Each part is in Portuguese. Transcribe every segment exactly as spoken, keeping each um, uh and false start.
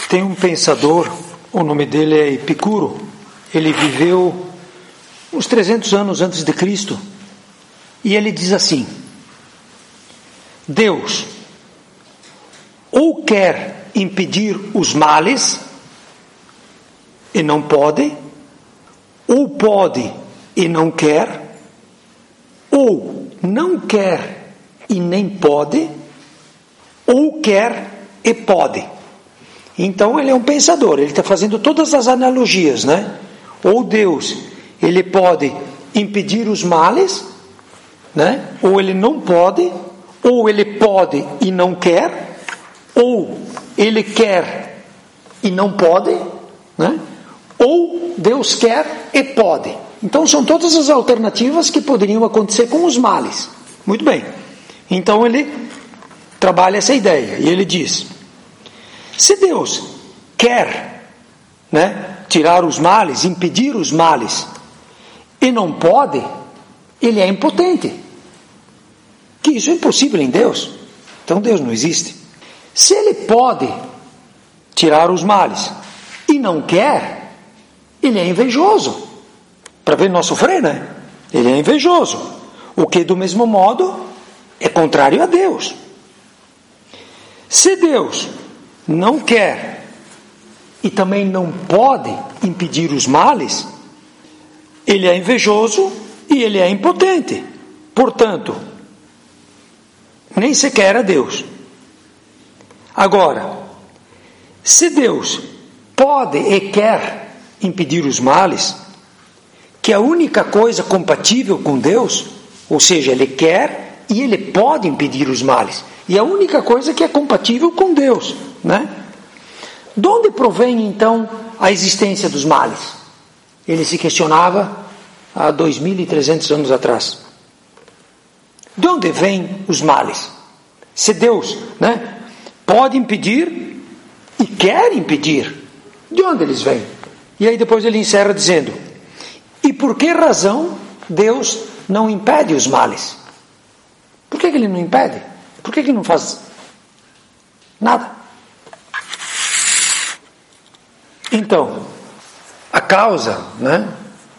Tem um pensador, o nome dele é Epicuro. Ele viveu uns trezentos anos antes de Cristo. E ele diz assim: Deus ou quer impedir os males e não pode, ou pode e não quer, ou não quer e nem pode, ou quer e pode. Então ele é um pensador, ele está fazendo todas as analogias, né? Ou Deus, ele pode impedir os males, né? Ou ele não pode, ou ele pode e não quer, ou ele quer e não pode, né? Ou Deus quer e pode. Então são todas as alternativas que poderiam acontecer com os males. Muito bem. Então ele trabalha essa ideia e ele diz: se Deus quer, né, tirar os males, impedir os males, e não pode, ele é impotente. Que isso é impossível em Deus. Então Deus não existe. Se ele pode tirar os males e não quer, ele é invejoso. Para ver nós sofrer, né? Ele é invejoso. O que do mesmo modo é contrário a Deus. Se Deus não quer e também não pode impedir os males, ele é invejoso e ele é impotente. Portanto, nem sequer a Deus. Agora, se Deus pode e quer impedir os males, que a única coisa compatível com Deus, ou seja, ele quer e ele pode impedir os males, e a única coisa que é compatível com Deus, né? De onde provém então a existência dos males? Ele se questionava há dois mil e trezentos anos atrás. De onde vêm os males? Se Deus, né, pode impedir e quer impedir, de onde eles vêm? E aí depois ele encerra dizendo: e por que razão Deus não impede os males? Por que, que ele não impede? Por que, que ele não faz nada? Então, a causa, né?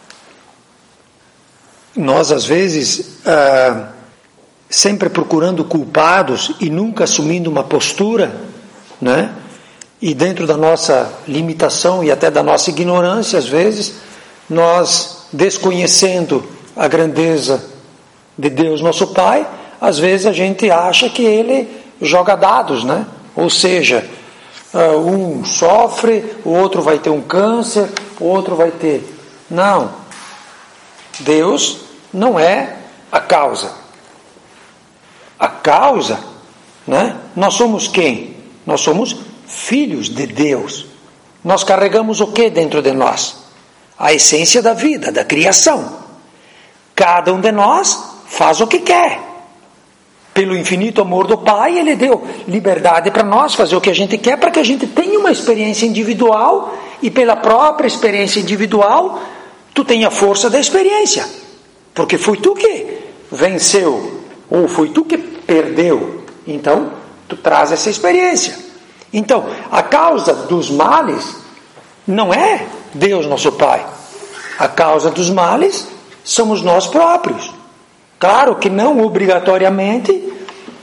Nós às vezes ah, sempre procurando culpados e nunca assumindo uma postura, né? E dentro da nossa limitação e até da nossa ignorância, às vezes, nós desconhecendo a grandeza de Deus, nosso Pai, às vezes a gente acha que Ele joga dados, né? Ou seja, um sofre, o outro vai ter um câncer, o outro vai ter... Não. Deus não é a causa. A causa, né? Nós somos quem? Nós somos filhos de Deus. Nós carregamos o que dentro de nós? A essência da vida, da criação. Cada um de nós faz o que quer. Pelo infinito amor do Pai, Ele deu liberdade para nós fazer o que a gente quer, para que a gente tenha uma experiência individual, e pela própria experiência individual, tu tenha a força da experiência. Porque foi tu que venceu, ou foi tu que perdeu. Então, tu traz essa experiência. Então, a causa dos males não é Deus, nosso Pai. A causa dos males somos nós próprios. Claro que não obrigatoriamente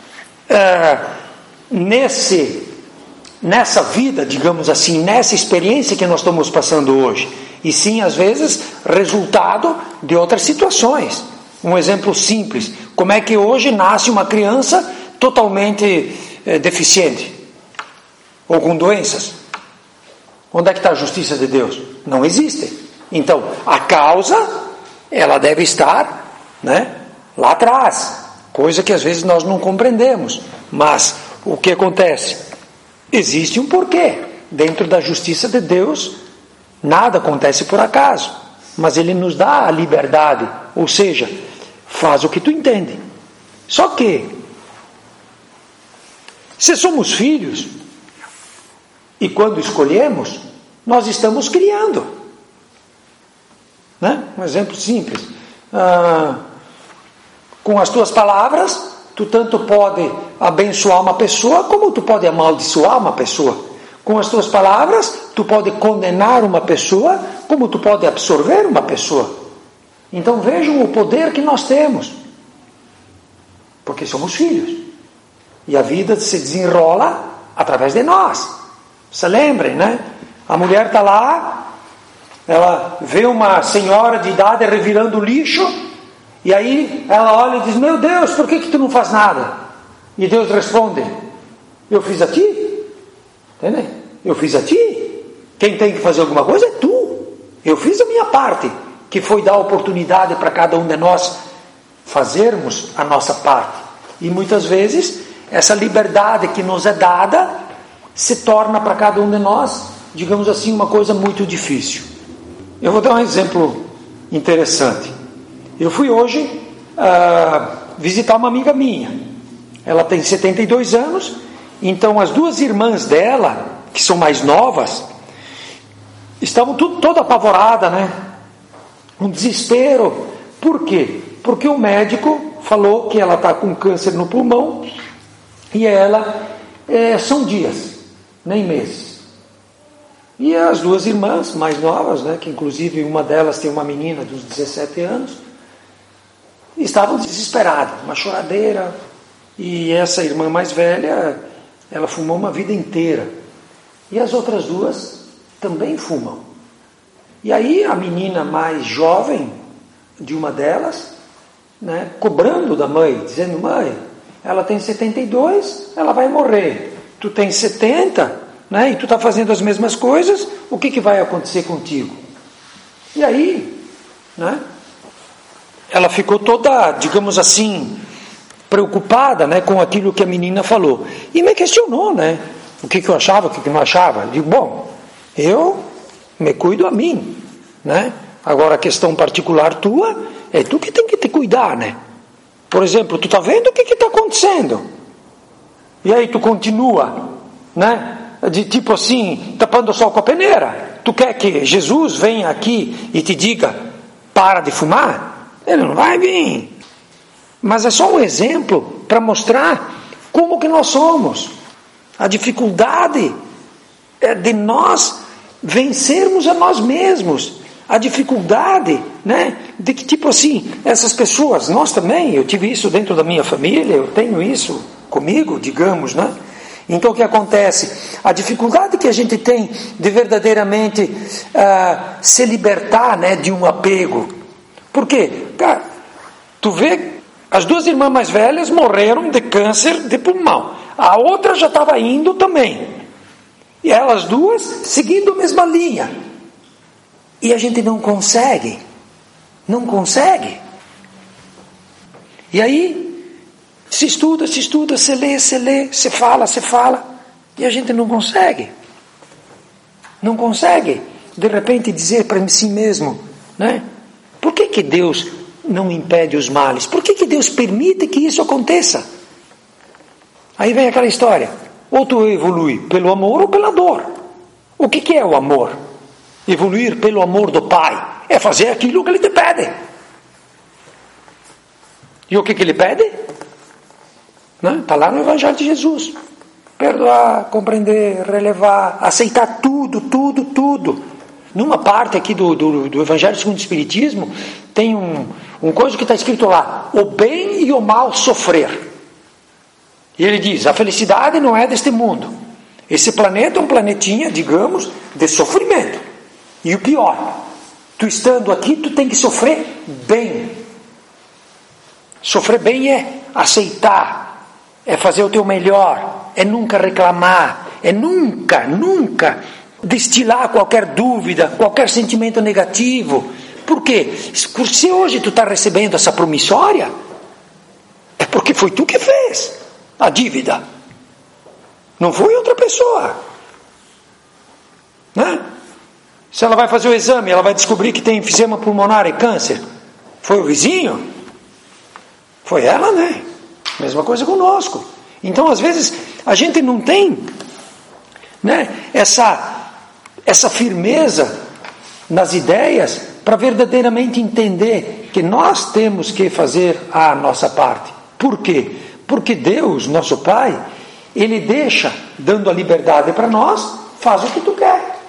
é, nesse, nessa vida, digamos assim, nessa experiência que nós estamos passando hoje. E sim, às vezes, resultado de outras situações. Um exemplo simples: como é que hoje nasce uma criança totalmente é, deficiente? Ou com doenças? Onde é que está a justiça de Deus? Não existe. Então, a causa, ela deve estar, né, lá atrás. Coisa que às vezes nós não compreendemos. Mas, o que acontece? Existe um porquê. Dentro da justiça de Deus, nada acontece por acaso. Mas Ele nos dá a liberdade. Ou seja, faz o que tu entende. Só que, se somos filhos, e quando escolhemos, nós estamos criando. Né? Um exemplo simples. Ah, com as tuas palavras, tu tanto pode abençoar uma pessoa, como tu pode amaldiçoar uma pessoa. Com as tuas palavras, tu pode condenar uma pessoa, como tu pode absorver uma pessoa. Então vejam o poder que nós temos. Porque somos filhos. E a vida se desenrola através de nós. Se lembrem, né? A mulher está lá, ela vê uma senhora de idade revirando lixo, e aí ela olha e diz, meu Deus, por que, que tu não faz nada? E Deus responde, eu fiz a ti. Entende? Eu fiz a ti. Quem tem que fazer alguma coisa é tu. Eu fiz a minha parte, que foi dar oportunidade para cada um de nós fazermos a nossa parte. E muitas vezes, essa liberdade que nos é dada, se torna para cada um de nós, digamos assim, uma coisa muito difícil. Eu vou dar um exemplo interessante. Eu fui hoje uh, visitar uma amiga minha. Ela tem setenta e dois anos, então as duas irmãs dela, que são mais novas, estavam tudo, toda apavorada, né? Um desespero. Por quê? Porque o médico falou que ela está com câncer no pulmão e ela, é, são dias, nem meses. E as duas irmãs mais novas, né, que inclusive uma delas tem uma menina dos dezessete anos, estavam desesperadas, uma choradeira. E essa irmã mais velha, ela fumou uma vida inteira. E as outras duas também fumam. E aí a menina mais jovem de uma delas, né, cobrando da mãe, dizendo, mãe, ela tem setenta e dois, ela vai morrer. Tu tem setenta, né, e tu está fazendo as mesmas coisas, o que, que vai acontecer contigo? E aí, né, ela ficou toda, digamos assim, preocupada, né, com aquilo que a menina falou. E me questionou, né, o que, que eu achava, o que, que não achava. Eu digo, bom, eu me cuido a mim, né? Agora a questão particular tua, é tu que tem que te cuidar, né? Por exemplo, tu está vendo o que está acontecendo? E aí tu continua, né? De tipo assim, tapando o sol com a peneira. Tu quer que Jesus venha aqui e te diga, para de fumar? Ele não vai vir. Mas é só um exemplo para mostrar como que nós somos. A dificuldade é de nós vencermos a nós mesmos. A dificuldade, né, de que tipo assim, essas pessoas, nós também, eu tive isso dentro da minha família, eu tenho isso comigo, digamos, né? Então o que acontece? A dificuldade que a gente tem de verdadeiramente uh, se libertar, né, de um apego. Por quê? Cara, tu vê, as duas irmãs mais velhas morreram de câncer de pulmão. A outra já estava indo também. E elas duas seguindo a mesma linha. E a gente não consegue. Não consegue. E aí, se estuda, se estuda, se lê, se lê, se fala, se fala. E a gente não consegue. Não consegue, de repente, dizer para si mesmo, né? Por que que Deus não impede os males? Por que que Deus permite que isso aconteça? Aí vem aquela história. Ou tu evolui pelo amor ou pela dor. O que que é o amor? Evoluir pelo amor do Pai é fazer aquilo que Ele te pede. E o que que Ele pede? Está lá no Evangelho de Jesus. Perdoar, compreender, relevar, aceitar tudo, tudo, tudo. Numa parte aqui do, do, do Evangelho segundo o Espiritismo, tem um, um coisa que está escrito lá, o bem e o mal sofrer. E ele diz, a felicidade não é deste mundo. Esse planeta é um planetinha, digamos, de sofrimento. E o pior, tu estando aqui, tu tem que sofrer bem. Sofrer bem é aceitar, é fazer o teu melhor, é nunca reclamar, é nunca, nunca destilar qualquer dúvida, qualquer sentimento negativo. Por quê? Se hoje tu está recebendo essa promissória, é porque foi tu que fez a dívida. Não foi outra pessoa. Né? Se ela vai fazer o exame, ela vai descobrir que tem enfisema pulmonar e câncer. Foi o vizinho? Foi ela, né? Mesma coisa conosco. Então, às vezes, a gente não tem, né, essa, essa firmeza nas ideias para verdadeiramente entender que nós temos que fazer a nossa parte. Por quê? Porque Deus, nosso Pai, Ele deixa, dando a liberdade para nós, faz o que tu quer.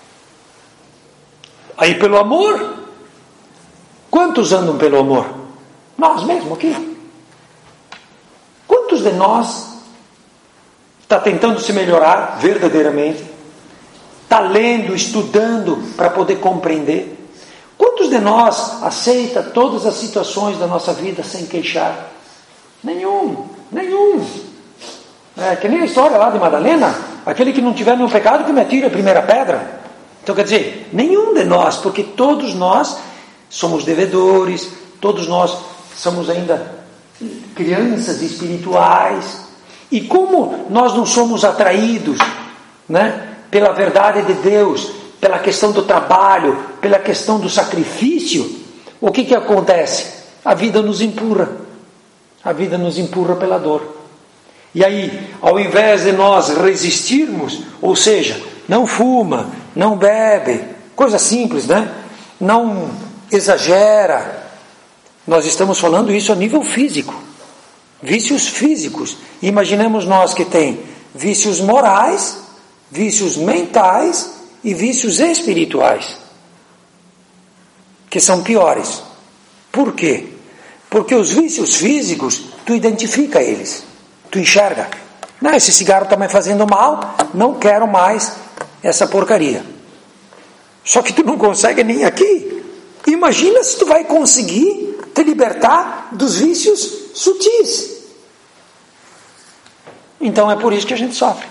Aí pelo amor, quantos andam pelo amor? Nós mesmos aqui. Quantos de nós está tentando se melhorar verdadeiramente? Está lendo, estudando para poder compreender? Quantos de nós aceita todas as situações da nossa vida sem queixar? Nenhum, nenhum. É que nem a história lá de Madalena, aquele que não tiver nenhum pecado que me atire a primeira pedra. Então quer dizer, nenhum de nós, porque todos nós somos devedores, todos nós somos ainda crianças espirituais. E como nós não somos atraídos, né, pela verdade de Deus, pela questão do trabalho, pela questão do sacrifício, o que que acontece? A vida nos empurra. A vida nos empurra pela dor. E aí, ao invés de nós resistirmos, ou seja, não fuma, não bebe, coisa simples, né? Não exagera. Nós estamos falando isso a nível físico. Vícios físicos. Imaginemos nós que tem vícios morais, vícios mentais e vícios espirituais, que são piores. Por quê? Porque os vícios físicos, tu identifica eles, tu enxerga. Não, esse cigarro está me fazendo mal, não quero mais essa porcaria. Só que tu não consegue nem aqui. Imagina se tu vai conseguir te libertar dos vícios sutis. Então é por isso que a gente sofre.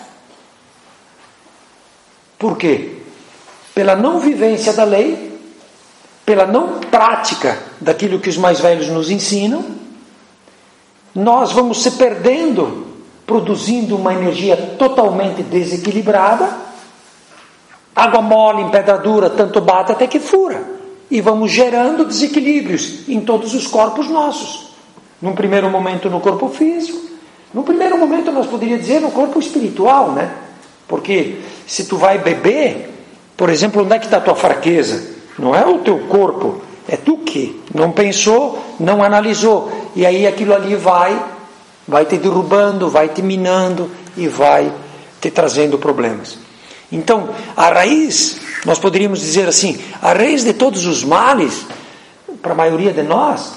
Por quê? Pela não vivência da lei, pela não prática daquilo que os mais velhos nos ensinam, nós vamos se perdendo, produzindo uma energia totalmente desequilibrada. Água mole em pedra dura, tanto bate até que fura. E vamos gerando desequilíbrios em todos os corpos nossos. Num primeiro momento no corpo físico, no primeiro momento nós poderíamos dizer no corpo espiritual, né? Porque se tu vai beber, por exemplo, onde é que está a tua fraqueza? Não é o teu corpo, é tu que não pensou, não analisou. E aí aquilo ali vai, vai te derrubando, vai te minando e vai te trazendo problemas. Então, a raiz, nós poderíamos dizer assim, a raiz de todos os males, para a maioria de nós,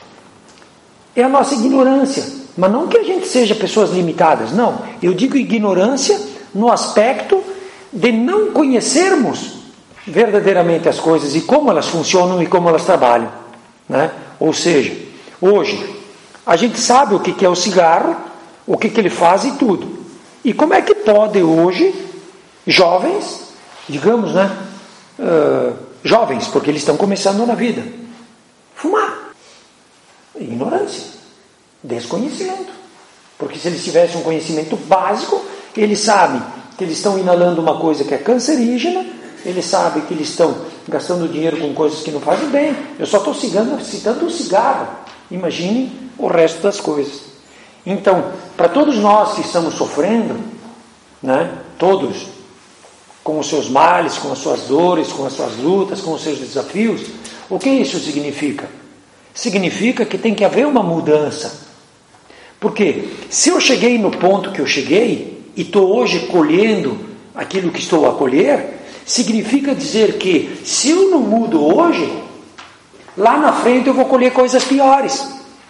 é a nossa ignorância. Mas não que a gente seja pessoas limitadas, não. Eu digo ignorância no aspecto de não conhecermos verdadeiramente as coisas e como elas funcionam e como elas trabalham, né? Ou seja, hoje a gente sabe o que é o cigarro, o que ele faz e tudo. E como é que pode hoje jovens, digamos, né, uh, jovens, porque eles estão começando na vida, fumar? Ignorância, desconhecimento. Porque se eles tivessem um conhecimento básico, eles sabem que eles estão inalando uma coisa que é cancerígena, eles sabem que eles estão gastando dinheiro com coisas que não fazem bem. Eu só estou citando, citando o cigarro. Imagine o resto das coisas. Então, para todos nós que estamos sofrendo, né, todos, com os seus males, com as suas dores, com as suas lutas, com os seus desafios, o que isso significa? Significa que tem que haver uma mudança. Porque se eu cheguei no ponto que eu cheguei e estou hoje colhendo aquilo que estou a colher, significa dizer que se eu não mudo hoje, lá na frente eu vou colher coisas piores.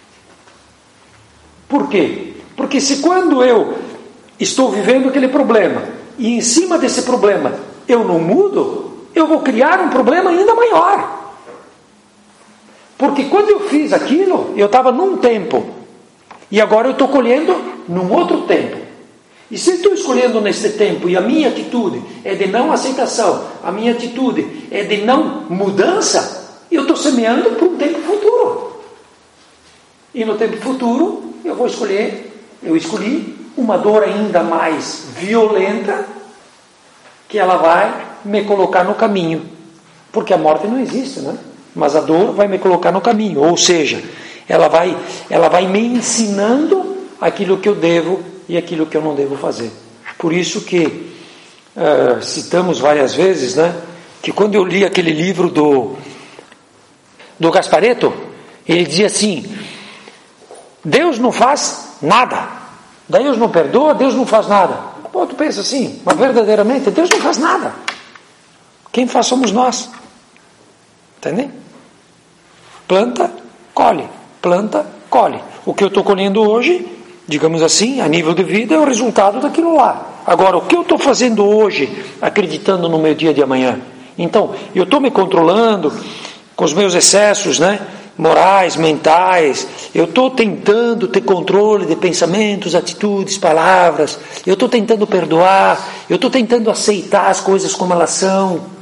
Por quê? Porque se quando eu estou vivendo aquele problema e em cima desse problema eu não mudo, eu vou criar um problema ainda maior. Porque quando eu fiz aquilo, eu estava num tempo e agora eu estou colhendo num outro tempo. E se eu estou escolhendo nesse tempo e a minha atitude é de não aceitação, a minha atitude é de não mudança, eu estou semeando para um tempo futuro. E no tempo futuro eu vou escolher, eu escolhi uma dor ainda mais violenta, que ela vai me colocar no caminho. Porque a morte não existe, né? Mas a dor vai me colocar no caminho. Ou seja, ela vai, ela vai me ensinando aquilo que eu devo e aquilo que eu não devo fazer. Por isso que uh, citamos várias vezes, né, que quando eu li aquele livro do, do Gasparetto, ele dizia assim: Deus não faz nada, Deus não perdoa, Deus não faz nada. Pô, tu pensa assim, mas verdadeiramente Deus não faz nada. Quem faz somos nós. Entende? Planta, colhe. Planta, colhe. O que eu estou colhendo hoje, digamos assim, a nível de vida, é o resultado daquilo lá. Agora, o que eu estou fazendo hoje, acreditando no meu dia de amanhã? Então, eu estou me controlando com os meus excessos, né? Morais, mentais, eu estou tentando ter controle de pensamentos, atitudes, palavras, eu estou tentando perdoar, eu estou tentando aceitar as coisas como elas são,